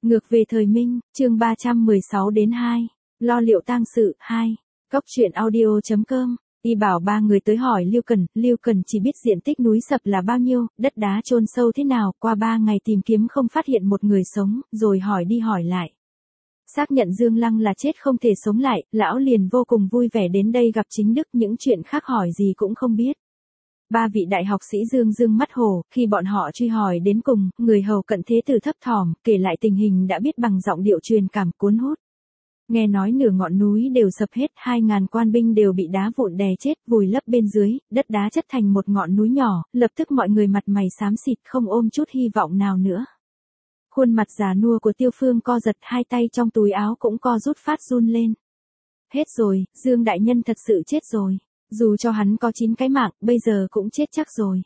Ngược về thời Minh, chương 316 đến 2. Lo liệu tang sự 2. Cóc truyện audio.com. Y bảo ba người tới hỏi Lưu Cần chỉ biết diện tích núi sập là bao nhiêu, đất đá chôn sâu thế nào, qua 3 ngày tìm kiếm không phát hiện một người sống, rồi hỏi đi hỏi lại. Xác nhận Dương Lăng là chết không thể sống lại, lão liền vô cùng vui vẻ đến đây gặp chính Đức, những chuyện khác hỏi gì cũng không biết. Ba vị đại học sĩ dương mắt hồ, khi bọn họ truy hỏi đến cùng, người hầu cận thế tử thấp thỏm, kể lại tình hình đã biết bằng giọng điệu truyền cảm cuốn hút. Nghe nói nửa ngọn núi đều sập hết, 2.000 quan binh đều bị đá vụn đè chết, vùi lấp bên dưới, đất đá chất thành một ngọn núi nhỏ, lập tức mọi người mặt mày xám xịt không ôm chút hy vọng nào nữa. Khuôn mặt già nua của Tiêu Phương co giật, hai tay trong túi áo cũng co rút phát run lên. Hết rồi, Dương đại nhân thật sự chết rồi. Dù cho hắn có 9 cái mạng, bây giờ cũng chết chắc rồi.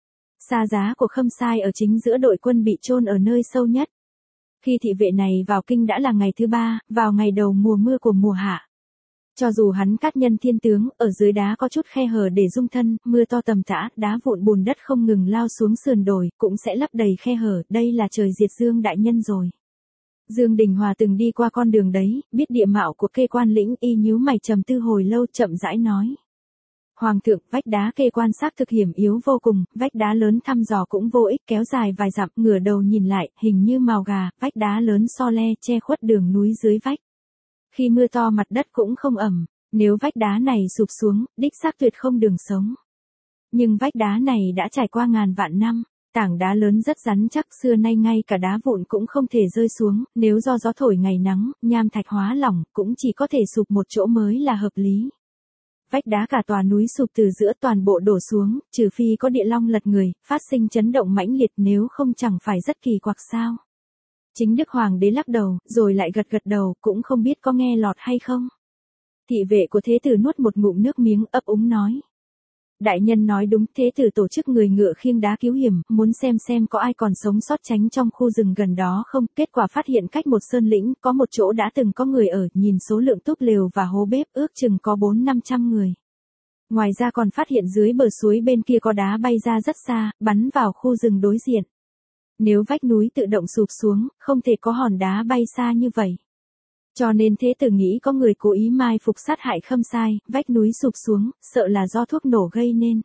Xa giá của Khâm Sai ở chính giữa đội quân bị chôn ở nơi sâu nhất. Khi thị vệ này vào kinh đã là ngày thứ 3, vào ngày đầu mùa mưa của mùa hạ. Cho dù hắn cát nhân thiên tướng, ở dưới đá có chút khe hở để dung thân, mưa to tầm tã, đá vụn bùn đất không ngừng lao xuống sườn đồi, cũng sẽ lấp đầy khe hở, đây là trời diệt Dương đại nhân rồi. Dương Đình Hòa từng đi qua con đường đấy, biết địa mạo của Kê Quan lĩnh, y nhíu mày trầm tư hồi lâu, chậm rãi nói. Hoàng thượng, vách đá Kê Quan xác thực hiểm yếu vô cùng, vách đá lớn thăm dò cũng vô ích, kéo dài vài dặm, ngửa đầu nhìn lại, hình như mào gà, vách đá lớn so le che khuất đường núi dưới vách. Khi mưa to mặt đất cũng không ẩm, nếu vách đá này sụp xuống, đích xác tuyệt không đường sống. Nhưng vách đá này đã trải qua ngàn vạn năm, tảng đá lớn rất rắn chắc, xưa nay ngay cả đá vụn cũng không thể rơi xuống, nếu do gió thổi ngày nắng, nham thạch hóa lỏng, cũng chỉ có thể sụp một chỗ mới là hợp lý. Vách đá cả tòa núi sụp từ giữa toàn bộ đổ xuống, trừ phi có địa long lật người, phát sinh chấn động mãnh liệt, nếu không chẳng phải rất kỳ quặc sao. Chính Đức Hoàng đế lắc đầu, rồi lại gật đầu, cũng không biết có nghe lọt hay không. Thị vệ của thế tử nuốt một ngụm nước miếng, ấp úng nói. Đại nhân nói đúng, thế tử tổ chức người ngựa khiêng đá cứu hiểm, muốn xem có ai còn sống sót tránh trong khu rừng gần đó không, kết quả phát hiện cách một sơn lĩnh, có một chỗ đã từng có người ở, nhìn số lượng túp lều và hố bếp ước chừng có 400-500 người. Ngoài ra còn phát hiện dưới bờ suối bên kia có đá bay ra rất xa, bắn vào khu rừng đối diện. Nếu vách núi tự động sụp xuống, không thể có hòn đá bay xa như vậy. Cho nên thế tử nghĩ có người cố ý mai phục sát hại Khâm Sai, vách núi sụp xuống, sợ là do thuốc nổ gây nên.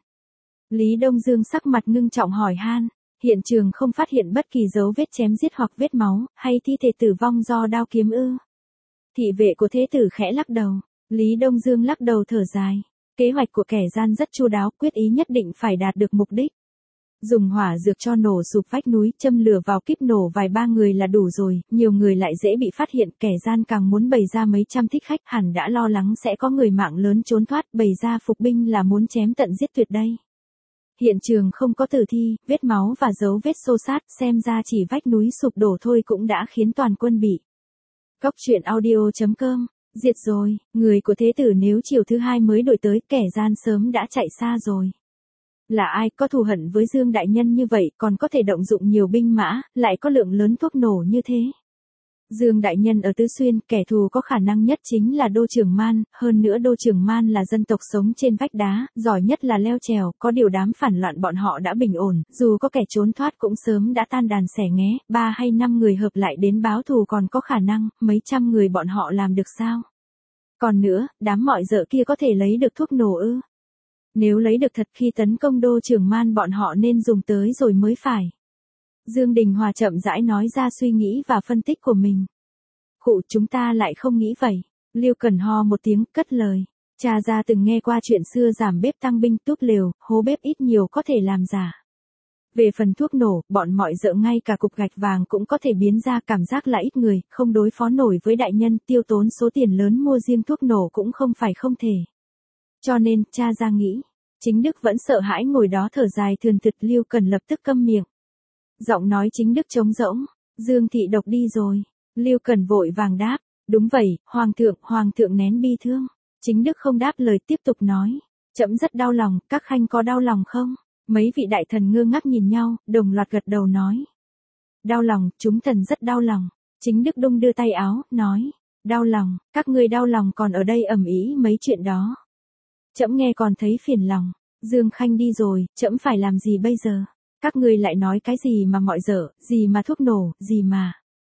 Lý Đông Dương sắc mặt ngưng trọng hỏi han, hiện trường không phát hiện bất kỳ dấu vết chém giết hoặc vết máu, hay thi thể tử vong do đao kiếm ư? Thị vệ của thế tử khẽ lắc đầu, Lý Đông Dương lắc đầu thở dài, kế hoạch của kẻ gian rất chu đáo, quyết ý nhất định phải đạt được mục đích. Dùng hỏa dược cho nổ sụp vách núi, châm lửa vào kíp nổ vài ba người là đủ rồi, nhiều người lại dễ bị phát hiện, kẻ gian càng muốn bày ra mấy trăm thích khách, hẳn đã lo lắng sẽ có người mạng lớn trốn thoát, bày ra phục binh là muốn chém tận giết tuyệt đây. Hiện trường không có tử thi, vết máu và dấu vết xô xát, xem ra chỉ vách núi sụp đổ thôi cũng đã khiến toàn quân bị. Cóc truyện audio.com, diệt rồi, người của thế tử nếu chiều thứ 2 mới đổi tới, kẻ gian sớm đã chạy xa rồi. Là ai có thù hận với Dương đại nhân như vậy, còn có thể động dụng nhiều binh mã, lại có lượng lớn thuốc nổ như thế. Dương đại nhân ở Tứ Xuyên, kẻ thù có khả năng nhất chính là Đô Trường Man, hơn nữa Đô Trường Man là dân tộc sống trên vách đá, giỏi nhất là leo trèo, có điều đám phản loạn bọn họ đã bình ổn, dù có kẻ trốn thoát cũng sớm đã tan đàn xẻ nghé, 3 hay 5 người hợp lại đến báo thù còn có khả năng, mấy trăm người bọn họ làm được sao? Còn nữa, đám mọi dợ kia có thể lấy được thuốc nổ ư? Nếu lấy được thật khi tấn công Đô Trường Man bọn họ nên dùng tới rồi mới phải. Dương Đình Hòa chậm rãi nói ra suy nghĩ và phân tích của mình. Khụ, chúng ta lại không nghĩ vậy. Lưu Cần ho một tiếng, cất lời. Cha ra từng nghe qua chuyện xưa giảm bếp tăng binh, túp lều, hố bếp ít nhiều có thể làm giả. Về phần thuốc nổ, bọn mọi dợ ngay cả cục gạch vàng cũng có thể biến ra, cảm giác là ít người, không đối phó nổi với đại nhân, tiêu tốn số tiền lớn mua riêng thuốc nổ cũng không phải không thể. Cho nên, cha ra nghĩ, chính Đức vẫn sợ hãi ngồi đó thở dài thườn thượt. Lưu Cần lập tức câm miệng. Giọng nói chính Đức trống rỗng, Dương thị độc đi rồi. Lưu Cần vội vàng đáp, đúng vậy, hoàng thượng nén bi thương. Chính Đức không đáp lời, tiếp tục nói, trẫm rất đau lòng, các khanh có đau lòng không? Mấy vị đại thần ngơ ngác nhìn nhau, đồng loạt gật đầu nói. Đau lòng, chúng thần rất đau lòng. Chính Đức đung đưa tay áo, nói, đau lòng, các ngươi đau lòng còn ở đây ầm ĩ mấy chuyện đó. Trẫm nghe còn thấy phiền lòng, Dương khanh đi rồi, trẫm phải làm gì bây giờ? Các ngươi lại nói cái gì mà mọi dở, gì mà thuốc nổ, gì mà.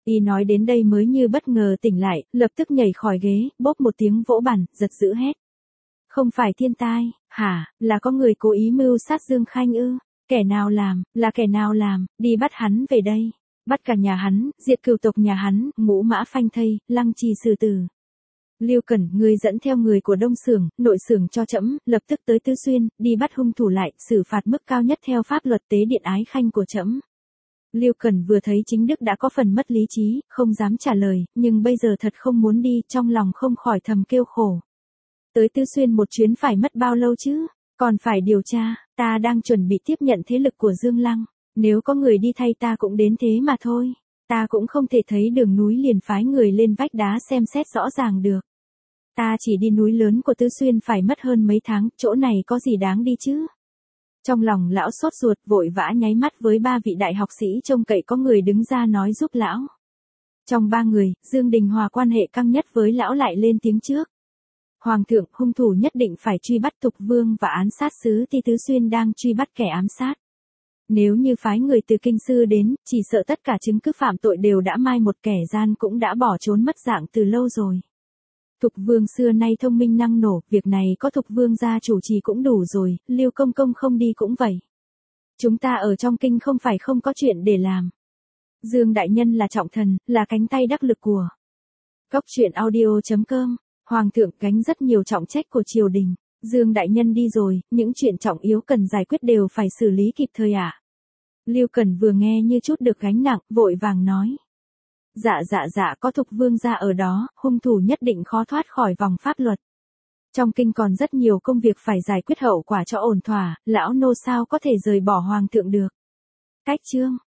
Y nói đến đây mới như bất ngờ tỉnh lại, lập tức nhảy khỏi ghế, bốp một tiếng vỗ bàn, giật dữ hét. Không phải thiên tai, hả, là có người cố ý mưu sát Dương Khanh ư? Kẻ nào làm, là kẻ nào làm, đi bắt hắn về đây. Bắt cả nhà hắn, diệt cửu tộc nhà hắn, ngũ mã phanh thây, lăng trì xử tử. Lưu Cẩn, ngươi dẫn theo người của Đông Xưởng, Nội Xưởng cho trẫm, lập tức tới Tứ Xuyên, đi bắt hung thủ lại, xử phạt mức cao nhất theo pháp luật tế điện ái khanh của trẫm. Lưu Cẩn vừa thấy chính Đức đã có phần mất lý trí, không dám trả lời, nhưng bây giờ thật không muốn đi, trong lòng không khỏi thầm kêu khổ. Tới Tứ Xuyên một chuyến phải mất bao lâu chứ? Còn phải điều tra, ta đang chuẩn bị tiếp nhận thế lực của Dương Lăng. Nếu có người đi thay ta cũng đến thế mà thôi. Ta cũng không thể thấy đường núi liền phái người lên vách đá xem xét rõ ràng được. Ta chỉ đi núi lớn của Tứ Xuyên phải mất hơn mấy tháng, chỗ này có gì đáng đi chứ? Trong lòng lão sốt ruột vội vã nháy mắt với ba vị đại học sĩ trông cậy có người đứng ra nói giúp lão. Trong ba người, Dương Đình Hòa quan hệ căng nhất với lão lại lên tiếng trước. Hoàng thượng, hung thủ nhất định phải truy bắt Thục Vương và án sát sứ Ti Tứ Xuyên đang truy bắt kẻ ám sát. Nếu như phái người từ kinh sư đến, chỉ sợ tất cả chứng cứ phạm tội đều đã mai một, kẻ gian cũng đã bỏ trốn mất dạng từ lâu rồi. Thục Vương xưa nay thông minh năng nổ, việc này có Thục Vương gia chủ trì cũng đủ rồi, Lưu công công không đi cũng vậy. Chúng ta ở trong kinh không phải không có chuyện để làm. Dương đại nhân là trọng thần, là cánh tay đắc lực của Cóc truyện audio.com. Hoàng thượng gánh rất nhiều trọng trách của triều đình. Dương đại nhân đi rồi, những chuyện trọng yếu cần giải quyết đều phải xử lý kịp thời ạ. Lưu Cẩn vừa nghe như chút được gánh nặng, vội vàng nói. Dạ có Thục Vương gia ở đó, hung thủ nhất định khó thoát khỏi vòng pháp luật. Trong kinh còn rất nhiều công việc phải giải quyết hậu quả cho ổn thỏa, lão nô sao có thể rời bỏ hoàng thượng được. Cách chương